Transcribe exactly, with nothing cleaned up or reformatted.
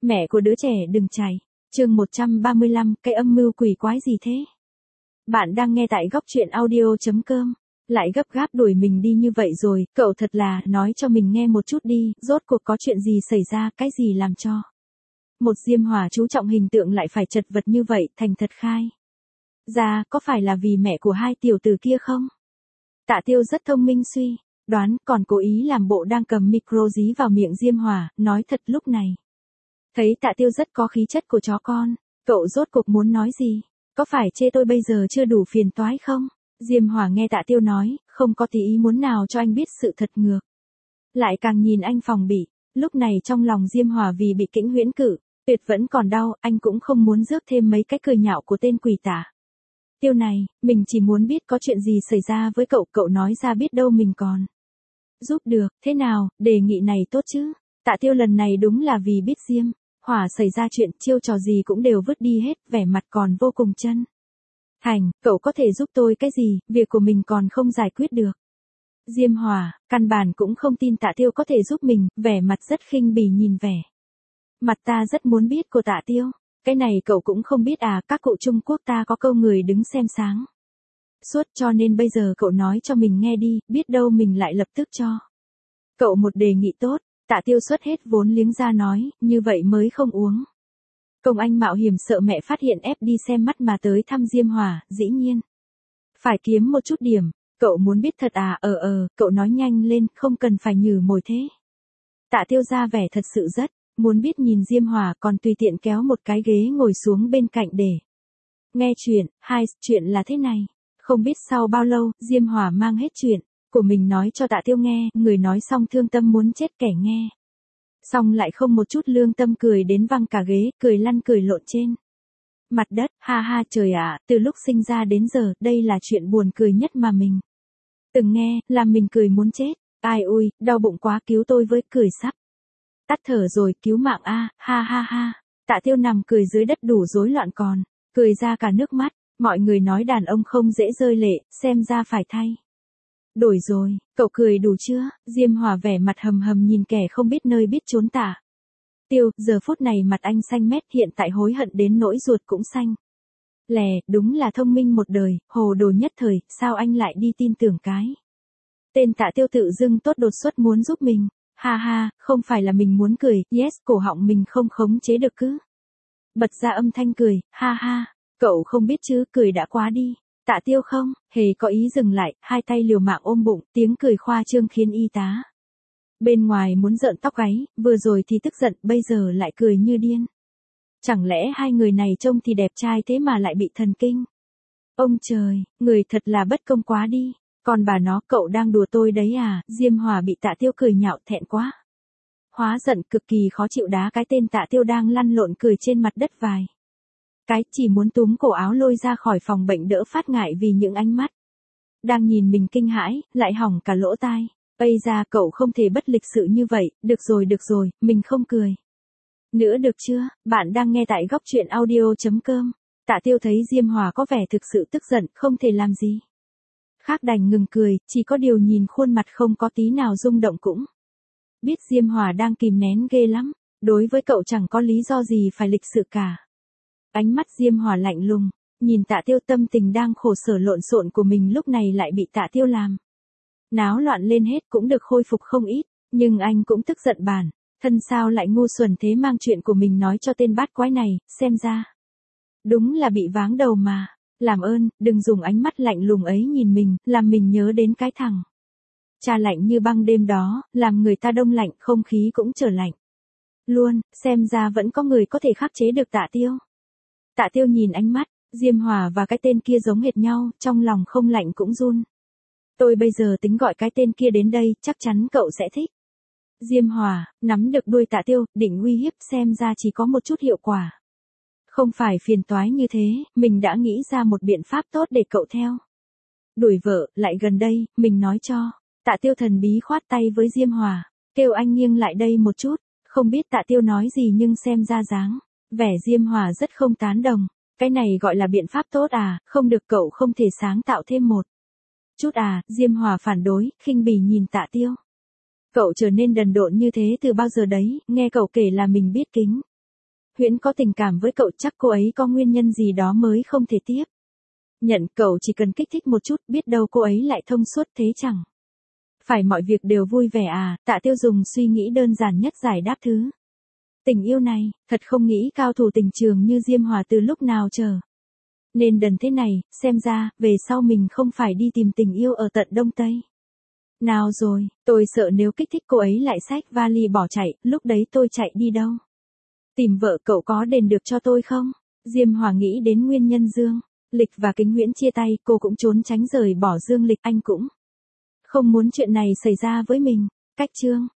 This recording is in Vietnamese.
Mẹ của đứa trẻ đừng chạy. Chương một trăm ba mươi lăm, cái âm mưu quỷ quái gì thế? Bạn đang nghe tại góc truyện audio chấm com. Lại gấp gáp đuổi mình đi như vậy rồi, cậu thật là, nói cho mình nghe một chút đi, rốt cuộc có chuyện gì xảy ra, cái gì làm cho một Diêm Hòa chú trọng hình tượng lại phải chật vật như vậy, thành thật khai ra, có phải là vì mẹ của hai tiểu tử kia không? Tạ Tiêu rất thông minh suy đoán, còn cố ý làm bộ đang cầm micro dí vào miệng Diêm Hòa, nói thật lúc này. Thấy Tạ Tiêu rất có khí chất của chó con, cậu rốt cuộc muốn nói gì? Có phải chê tôi bây giờ chưa đủ phiền toái không? Diêm Hòa nghe Tạ Tiêu nói, không có tí ý muốn nào cho anh biết sự thật ngược. Lại càng nhìn anh phòng bị, lúc này trong lòng Diêm Hòa vì bị Kĩnh Huyễn cử, tuyệt vẫn còn đau, anh cũng không muốn rước thêm mấy cái cười nhạo của tên quỷ tả. Tiêu này, mình chỉ muốn biết có chuyện gì xảy ra với cậu, cậu nói ra biết đâu mình còn giúp được, thế nào, đề nghị này tốt chứ? Tạ Tiêu lần này đúng là vì biết Diêm Hòa xảy ra chuyện, chiêu trò gì cũng đều vứt đi hết, vẻ mặt còn vô cùng chân thành, cậu có thể giúp tôi cái gì, việc của mình còn không giải quyết được. Diêm Hòa, căn bản cũng không tin Tạ Tiêu có thể giúp mình, vẻ mặt rất khinh bỉ nhìn vẻ mặt ta rất muốn biết của Tạ Tiêu. Cái này cậu cũng không biết à, các cụ Trung Quốc ta có câu người đứng xem sáng suốt, cho nên bây giờ cậu nói cho mình nghe đi, biết đâu mình lại lập tức cho cậu một đề nghị tốt. Tạ Tiêu xuất hết vốn liếng ra nói, như vậy mới không uống công anh mạo hiểm sợ mẹ phát hiện ép đi xem mắt mà tới thăm Diêm Hòa, dĩ nhiên phải kiếm một chút điểm. Cậu muốn biết thật à? Ờ ờ, cậu nói nhanh lên, không cần phải nhử mồi thế. Tạ Tiêu ra vẻ thật sự rất muốn biết nhìn Diêm Hòa, còn tùy tiện kéo một cái ghế ngồi xuống bên cạnh để nghe chuyện. Hai, chuyện là thế này. Không biết sau bao lâu, Diêm Hòa mang hết chuyện của mình nói cho Tạ Tiêu nghe, người nói xong thương tâm muốn chết, kẻ nghe xong lại không một chút lương tâm, cười đến văng cả ghế, cười lăn cười lộn trên mặt đất. Ha ha, trời ạ, từ lúc sinh ra đến giờ, đây là chuyện buồn cười nhất mà mình từng nghe, làm mình cười muốn chết. Ai ui, đau bụng quá, cứu tôi với, cười sắp tắt thở rồi, cứu mạng a. Ha ha ha. Tạ Tiêu nằm cười dưới đất đủ rối loạn, còn cười ra cả nước mắt. Mọi người nói đàn ông không dễ rơi lệ, xem ra phải thay đổi rồi. Cậu cười đủ chưa? Diêm Hòa vẻ mặt hầm hầm nhìn kẻ không biết nơi biết trốn Tạ Tiêu, giờ phút này mặt anh xanh mét, hiện tại hối hận đến nỗi ruột cũng xanh lè, đúng là thông minh một đời, hồ đồ nhất thời, sao anh lại đi tin tưởng cái tên Tạ Tiêu tự dưng tốt đột xuất muốn giúp mình. Ha ha, không phải là mình muốn cười, yes, cổ họng mình không khống chế được cứ bật ra âm thanh cười. Ha ha, cậu không biết chứ, cười đã quá đi. Tạ Tiêu không hề có ý dừng lại, hai tay liều mạng ôm bụng, tiếng cười khoa trương khiến y tá bên ngoài muốn rợn tóc gáy, vừa rồi thì tức giận, bây giờ lại cười như điên. Chẳng lẽ hai người này trông thì đẹp trai thế mà lại bị thần kinh? Ông trời, người thật là bất công quá đi. Còn bà nó, cậu đang đùa tôi đấy à? Diêm Hòa bị Tạ Tiêu cười nhạo, thẹn quá hóa giận, cực kỳ khó chịu, đá cái tên Tạ Tiêu đang lăn lộn cười trên mặt đất vài cái, chỉ muốn túm cổ áo lôi ra khỏi phòng bệnh đỡ phát ngại vì những ánh mắt đang nhìn mình kinh hãi, lại hỏng cả lỗ tai. Ây ra, cậu không thể bất lịch sự như vậy. Được rồi được rồi, mình không cười nữa được chưa? Bạn đang nghe tại góc truyện audio chấm com. Tạ Tiêu thấy Diêm Hòa có vẻ thực sự tức giận, không thể làm gì khác đành ngừng cười, chỉ có điều nhìn khuôn mặt không có tí nào rung động cũng biết Diêm Hòa đang kìm nén ghê lắm. Đối với cậu chẳng có lý do gì phải lịch sự cả. Ánh mắt Diêm Hòa lạnh lùng nhìn Tạ Tiêu, tâm tình đang khổ sở lộn xộn của mình lúc này lại bị Tạ Tiêu làm náo loạn lên hết, cũng được khôi phục không ít. Nhưng anh cũng tức giận bản thân sao lại ngu xuẩn thế, mang chuyện của mình nói cho tên bát quái này, xem ra đúng là bị váng đầu mà. Làm ơn, đừng dùng ánh mắt lạnh lùng ấy nhìn mình, làm mình nhớ đến cái thằng cha lạnh như băng đêm đó, làm người ta đông lạnh, không khí cũng trở lạnh luôn. Xem ra vẫn có người có thể khắc chế được Tạ Tiêu. Tạ Tiêu nhìn ánh mắt Diêm Hòa và cái tên kia giống hệt nhau, trong lòng không lạnh cũng run. Tôi bây giờ tính gọi cái tên kia đến đây, chắc chắn cậu sẽ thích. Diêm Hòa nắm được đuôi Tạ Tiêu, định uy hiếp, xem ra chỉ có một chút hiệu quả. Không phải phiền toái như thế, mình đã nghĩ ra một biện pháp tốt để cậu theo đuổi vợ. Lại gần đây, mình nói cho. Tạ Tiêu thần bí khoát tay với Diêm Hòa, kêu anh nghiêng lại đây một chút. Không biết Tạ Tiêu nói gì nhưng xem ra dáng vẻ Diêm Hòa rất không tán đồng. Cái này gọi là biện pháp tốt à? Không được, cậu không thể sáng tạo thêm một chút à? Diêm Hòa phản đối, khinh bỉ nhìn Tạ Tiêu. Cậu trở nên đần độn như thế từ bao giờ đấy? Nghe cậu kể là mình biết kính Huyễn có tình cảm với cậu, chắc cô ấy có nguyên nhân gì đó mới không thể tiếp nhận cậu, chỉ cần kích thích một chút, biết đâu cô ấy lại thông suốt, thế chẳng phải mọi việc đều vui vẻ à. Tạ Tiêu dùng suy nghĩ đơn giản nhất giải đáp thứ tình yêu này, thật không nghĩ cao thủ tình trường như Diêm Hòa từ lúc nào chờ nên đần thế này, xem ra, về sau mình không phải đi tìm tình yêu ở tận Đông Tây. Nào rồi, tôi sợ nếu kích thích cô ấy lại xách vali bỏ chạy, lúc đấy tôi chạy đi đâu? Tìm vợ, cậu có đền được cho tôi không? Diêm Hòa nghĩ đến nguyên nhân Dương Lịch và Kính Huyễn chia tay, cô cũng trốn tránh rời bỏ Dương Lịch, anh cũng không muốn chuyện này xảy ra với mình. Cách chương